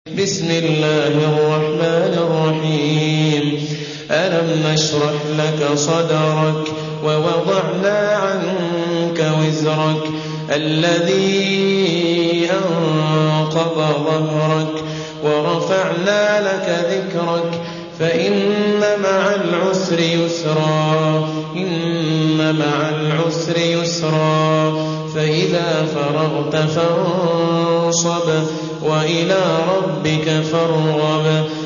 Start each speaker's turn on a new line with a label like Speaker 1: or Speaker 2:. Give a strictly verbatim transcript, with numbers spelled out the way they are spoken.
Speaker 1: بسم الله الرحمن الرحيم ألم نشرح لك صدرك ووضعنا عنك وزرك الذي أنقض ظهرك ورفعنا لك ذكرك فإن مع العسر يسرا إن مع العسر يسرا فإذا فرغت فانصب وإلى ربك فارغب